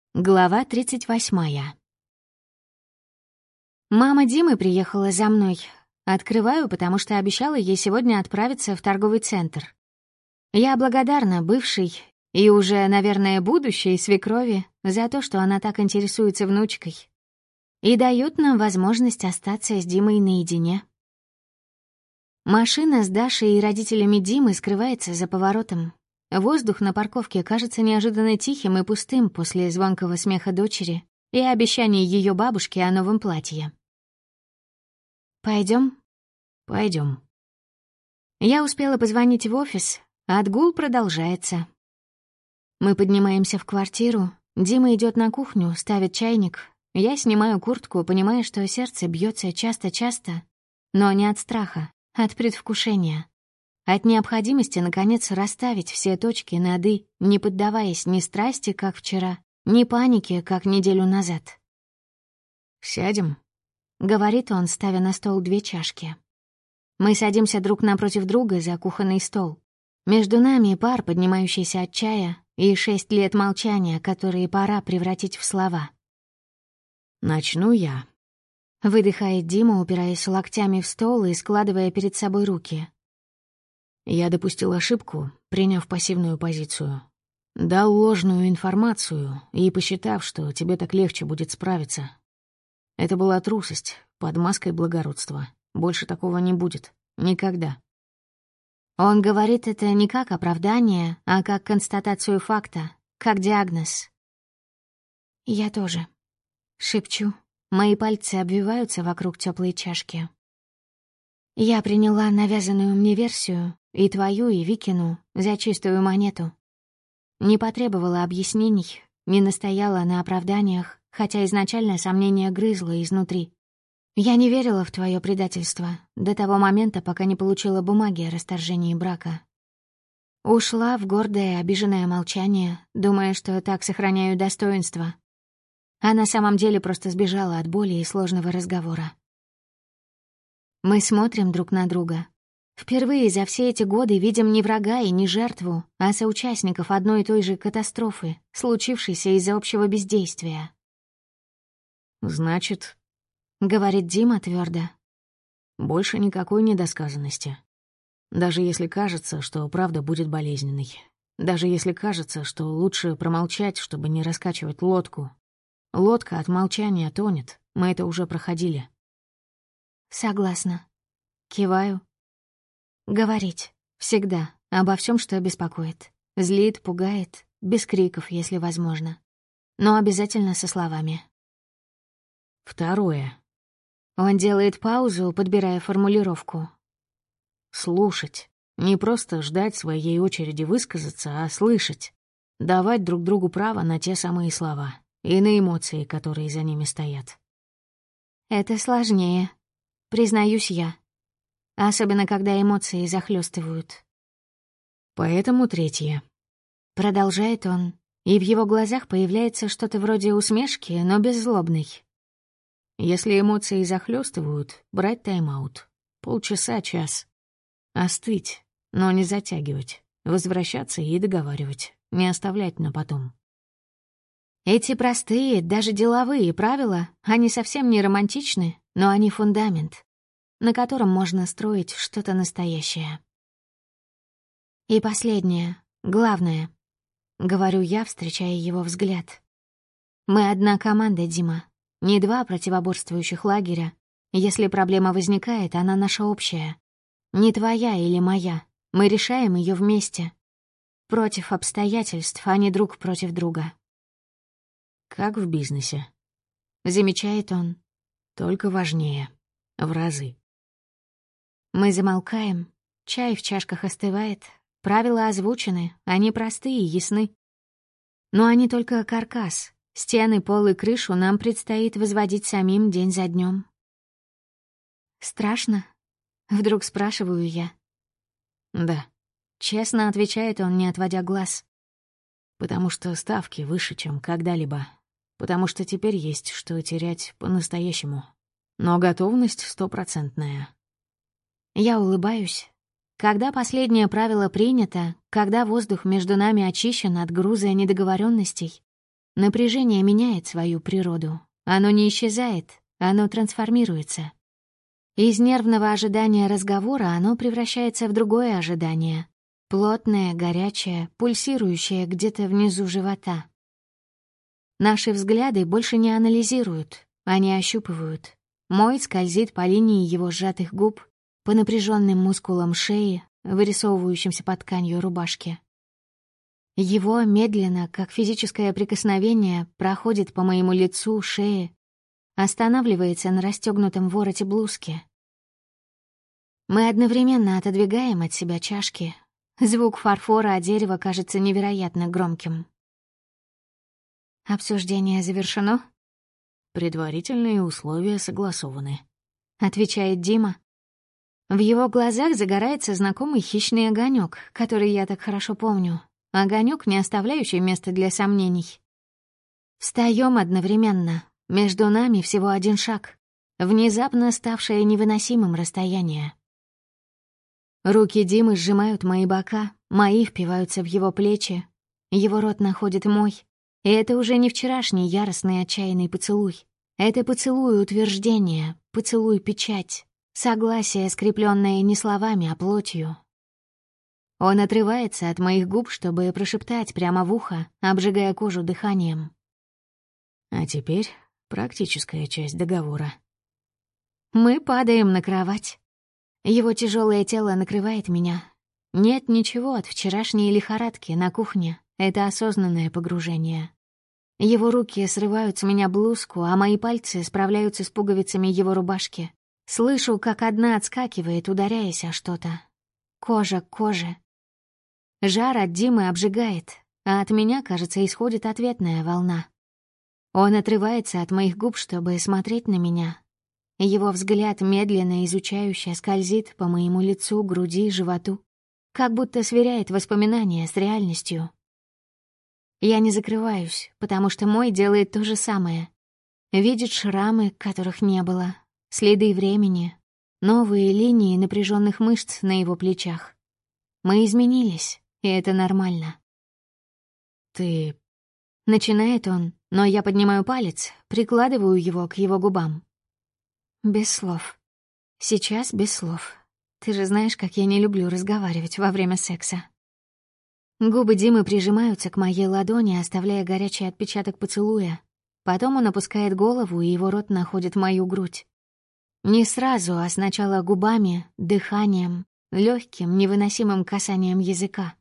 Глава 38. Мама Димы приехала за мной. Открываю, потому что обещала ей сегодня отправиться в торговый центр. Я благодарна бывшей и уже, наверное, будущей свекрови за то, что она так интересуется внучкой и дает нам возможность остаться с Димой наедине. Машина с Дашей и родителями Димы скрывается за поворотом. Воздух на парковке кажется неожиданно тихим и пустым после звонкого смеха дочери и обещаний ее бабушки о новом платье. Пойдем? Пойдем. Я успела позвонить в офис, а отгул продолжается. Мы поднимаемся в квартиру, Дима идет на кухню, ставит чайник. Я снимаю куртку, понимая, что сердце бьется часто-часто, но не от страха, от предвкушения. От необходимости, наконец, расставить все точки над «и», не поддаваясь ни страсти, как вчера, ни панике, как неделю назад. «Сядем», — говорит он, ставя на стол 2 чашки. Мы садимся друг напротив друга за кухонный стол. Между нами пар, поднимающийся от чая, и 6 лет молчания, которые пора превратить в слова. «Начну я», — выдыхает Дима, упираясь локтями в стол и складывая перед собой руки. «Я допустил ошибку, приняв пассивную позицию. Дал ложную информацию и посчитав, что тебе так легче будет справиться. Это была трусость под маской благородства. Больше такого не будет. Никогда». Он говорит это не как оправдание, а как констатацию факта, как диагноз. «Я тоже», — шепчу. Мои пальцы обвиваются вокруг теплой чашки. Я приняла навязанную мне версию, и твою, и Викину, за чистую монету. Не потребовала объяснений, не настояла на оправданиях, хотя изначально сомнение грызло изнутри. Я не верила в твое предательство до того момента, пока не получила бумаги о расторжении брака. Ушла в гордое, обиженное молчание, думая, что так сохраняю достоинство. А на самом деле просто сбежала от боли и сложного разговора. Мы смотрим друг на друга. Впервые за все эти годы видим не врага и не жертву, а соучастников одной и той же катастрофы, случившейся из-за общего бездействия. «Значит, — говорит Дима твердо, — больше никакой недосказанности. Даже если кажется, что правда будет болезненной. Даже если кажется, что лучше промолчать, чтобы не раскачивать лодку. Лодка от молчания тонет, мы это уже проходили». «Согласна». Киваю. Говорить. Всегда. Обо всем, что беспокоит. Злит, пугает. Без криков, если возможно. Но обязательно со словами. Второе. Он делает паузу, подбирая формулировку. Слушать. Не просто ждать своей очереди высказаться, а слышать. Давать друг другу право на те самые слова и на эмоции, которые за ними стоят. Это сложнее. Признаюсь я. Особенно, когда эмоции захлестывают. Поэтому третье. Продолжает он, и в его глазах появляется что-то вроде усмешки, но беззлобной. Если эмоции захлестывают, брать тайм-аут. Полчаса-час. Остыть, но не затягивать. Возвращаться и договаривать. Не оставлять на потом. Эти простые, даже деловые правила, они совсем не романтичны, но они фундамент, на котором можно строить что-то настоящее. И последнее, главное, говорю я, встречая его взгляд. Мы одна команда, Дима, не 2 противоборствующих лагеря. Если проблема возникает, она наша общая. Не твоя или моя, мы решаем ее вместе. Против обстоятельств, а не друг против друга. Как в бизнесе. Замечает он. Только важнее. В разы. Мы замолкаем, чай в чашках остывает, правила озвучены, они простые и ясны. Но они только каркас, стены, пол и крышу нам предстоит возводить самим день за днем. «Страшно?» — вдруг спрашиваю я. «Да», — честно отвечает он, не отводя глаз. «Потому что ставки выше, чем когда-либо. Потому что теперь есть что терять по-настоящему. Но готовность 100%. Я улыбаюсь. Когда последнее правило принято, когда воздух между нами очищен от груза недоговоренностей, Напряжение меняет свою природу. Оно не исчезает, оно трансформируется. Из нервного ожидания разговора оно превращается в другое ожидание. Плотное, горячее, пульсирующее где-то внизу живота. Наши взгляды больше не анализируют, они ощупывают. Мой скользит по линии его сжатых губ, по напряженным мускулам шеи, вырисовывающимся под тканью рубашки. Его медленно, как физическое прикосновение, проходит по моему лицу, шее, останавливается на расстегнутом вороте блузки. Мы одновременно отодвигаем от себя чашки. Звук фарфора о дерево кажется невероятно громким. «Обсуждение завершено?» «Предварительные условия согласованы», — отвечает Дима. В его глазах загорается знакомый хищный огонек, который я так хорошо помню. Огонек, не оставляющий места для сомнений. Встаем одновременно. Между нами всего один шаг. Внезапно ставшее невыносимым расстояние. Руки Димы сжимают мои бока, мои впиваются в его плечи. Его рот находит мой. И это уже не вчерашний яростный отчаянный поцелуй. Это поцелуй утверждения, поцелуй-печать, согласие, скрепленное не словами, а плотью. Он отрывается от моих губ, чтобы прошептать прямо в ухо, обжигая кожу дыханием. А теперь практическая часть договора. Мы падаем на кровать. Его тяжелое тело накрывает меня. Нет ничего от вчерашней лихорадки на кухне. Это осознанное погружение. Его руки срывают с меня блузку, а мои пальцы справляются с пуговицами его рубашки. Слышу, как одна отскакивает, ударяясь о что-то. Кожа к коже. Жар от Димы обжигает, а от меня, кажется, исходит ответная волна. Он отрывается от моих губ, чтобы смотреть на меня. Его взгляд медленно изучающе скользит по моему лицу, груди, животу, как будто сверяет воспоминания с реальностью. Я не закрываюсь, потому что мой делает то же самое. Видит шрамы, которых не было, следы времени, новые линии напряженных мышц на его плечах. Мы изменились, и это нормально. «Ты...» — начинает он, но я поднимаю палец, прикладываю его к его губам. Без слов. Сейчас без слов. Ты же знаешь, как я не люблю разговаривать во время секса. Губы Димы прижимаются к моей ладони, оставляя горячий отпечаток поцелуя. Потом он опускает голову, и его рот находит мою грудь. Не сразу, а сначала губами, дыханием, легким, невыносимым касанием языка.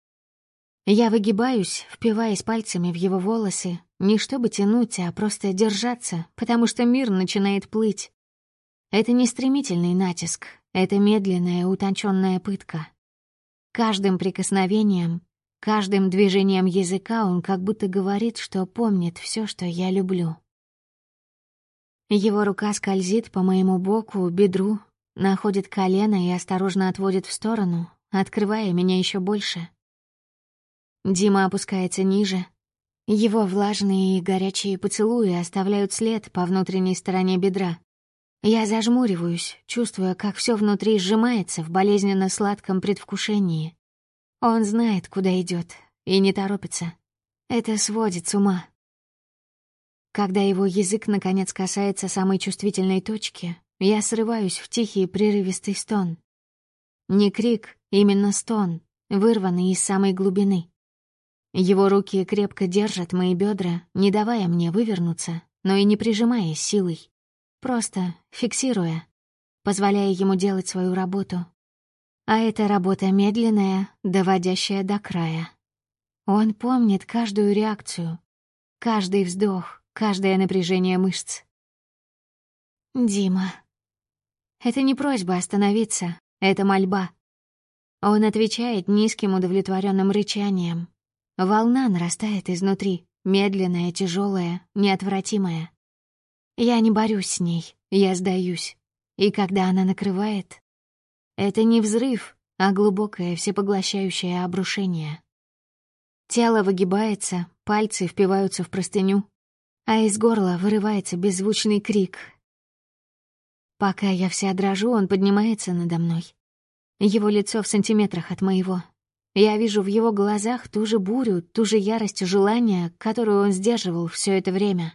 Я выгибаюсь, впиваясь пальцами в его волосы, не чтобы тянуть, а просто держаться, потому что мир начинает плыть. Это не стремительный натиск, это медленная, утонченная пытка. Каждым прикосновением, каждым движением языка он как будто говорит, что помнит все, что я люблю. Его рука скользит по моему боку, бедру, находит колено и осторожно отводит в сторону, открывая меня еще больше. Дима опускается ниже. Его влажные и горячие поцелуи оставляют след по внутренней стороне бедра. Я зажмуриваюсь, чувствуя, как все внутри сжимается в болезненно-сладком предвкушении. Он знает, куда идет, и не торопится. Это сводит с ума. Когда его язык наконец касается самой чувствительной точки, я срываюсь в тихий прерывистый стон. Не крик, именно стон, вырванный из самой глубины. Его руки крепко держат мои бедра, не давая мне вывернуться, но и не прижимая силой. Просто фиксируя, позволяя ему делать свою работу. А эта работа медленная, доводящая до края. Он помнит каждую реакцию, каждый вздох, каждое напряжение мышц. «Дима». Это не просьба остановиться, это мольба. Он отвечает низким удовлетворенным рычанием. Волна нарастает изнутри, медленная, тяжелая, неотвратимая. Я не борюсь с ней, я сдаюсь. И когда она накрывает, это не взрыв, а глубокое всепоглощающее обрушение. Тело выгибается, пальцы впиваются в простыню, а из горла вырывается беззвучный крик. Пока я вся дрожу, он поднимается надо мной. Его лицо в сантиметрах от моего. Я вижу в его глазах ту же бурю, ту же ярость желания, которую он сдерживал все это время.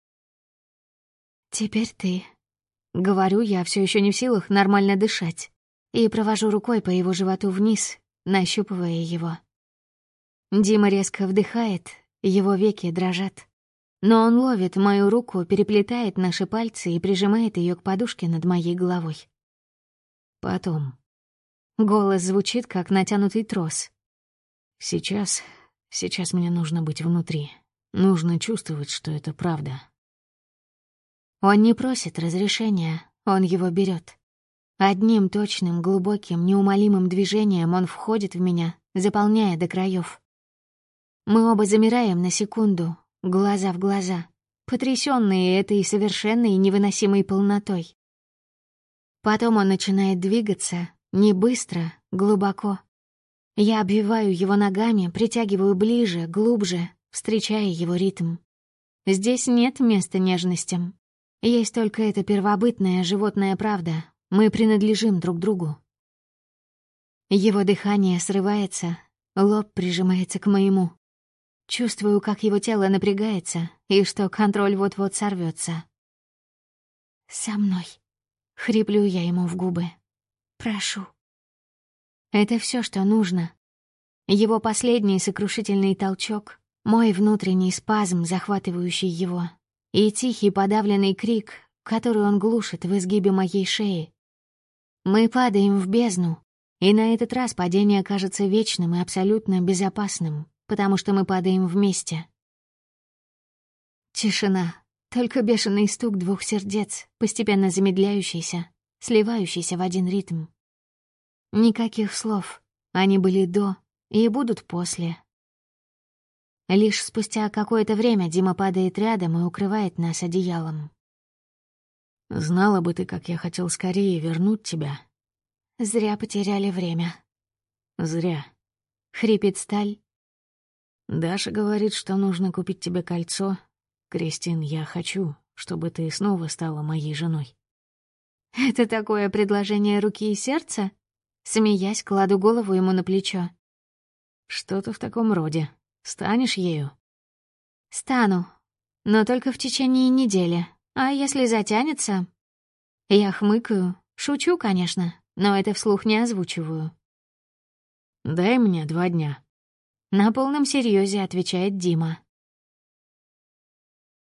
«Теперь ты», — говорю я, все еще не в силах нормально дышать, и провожу рукой по его животу вниз, нащупывая его. Дима резко вдыхает, его веки дрожат. Но он ловит мою руку, переплетает наши пальцы и прижимает ее к подушке над моей головой. Потом. Голос звучит, как натянутый трос. Сейчас мне нужно быть внутри. Нужно чувствовать, что это правда. Он не просит разрешения, он его берет. Одним точным, глубоким, неумолимым движением он входит в меня, заполняя до краев. Мы оба замираем на секунду, глаза в глаза, потрясённые этой совершенной и невыносимой полнотой. Потом он начинает двигаться, не быстро, глубоко. Я обвиваю его ногами, притягиваю ближе, глубже, встречая его ритм. Здесь нет места нежностям. Есть только эта первобытная животная правда. Мы принадлежим друг другу. Его дыхание срывается, лоб прижимается к моему. Чувствую, как его тело напрягается, и что контроль вот-вот сорвется. «Со мной», — хриплю я ему в губы. «Прошу». Это все, что нужно. Его последний сокрушительный толчок, мой внутренний спазм, захватывающий его, и тихий подавленный крик, который он глушит в изгибе моей шеи. Мы падаем в бездну, и на этот раз падение кажется вечным и абсолютно безопасным, потому что мы падаем вместе. Тишина, только бешеный стук двух сердец, постепенно замедляющийся, сливающийся в один ритм. Никаких слов, они были до и будут после. Лишь спустя какое-то время Дима падает рядом и укрывает нас одеялом. «Знала бы ты, как я хотел скорее вернуть тебя». «Зря потеряли время». «Зря». Хрипит Сталь. «Даша говорит, что нужно купить тебе кольцо. Кристин, я хочу, чтобы ты снова стала моей женой». «Это такое предложение руки и сердца?» Смеясь, кладу голову ему на плечо. «Что-то в таком роде. Станешь ею?» «Стану, но только в течение недели. А если затянется?» Я хмыкаю, шучу, конечно, но это вслух не озвучиваю. «Дай мне 2 дня». На полном серьезе отвечает Дима.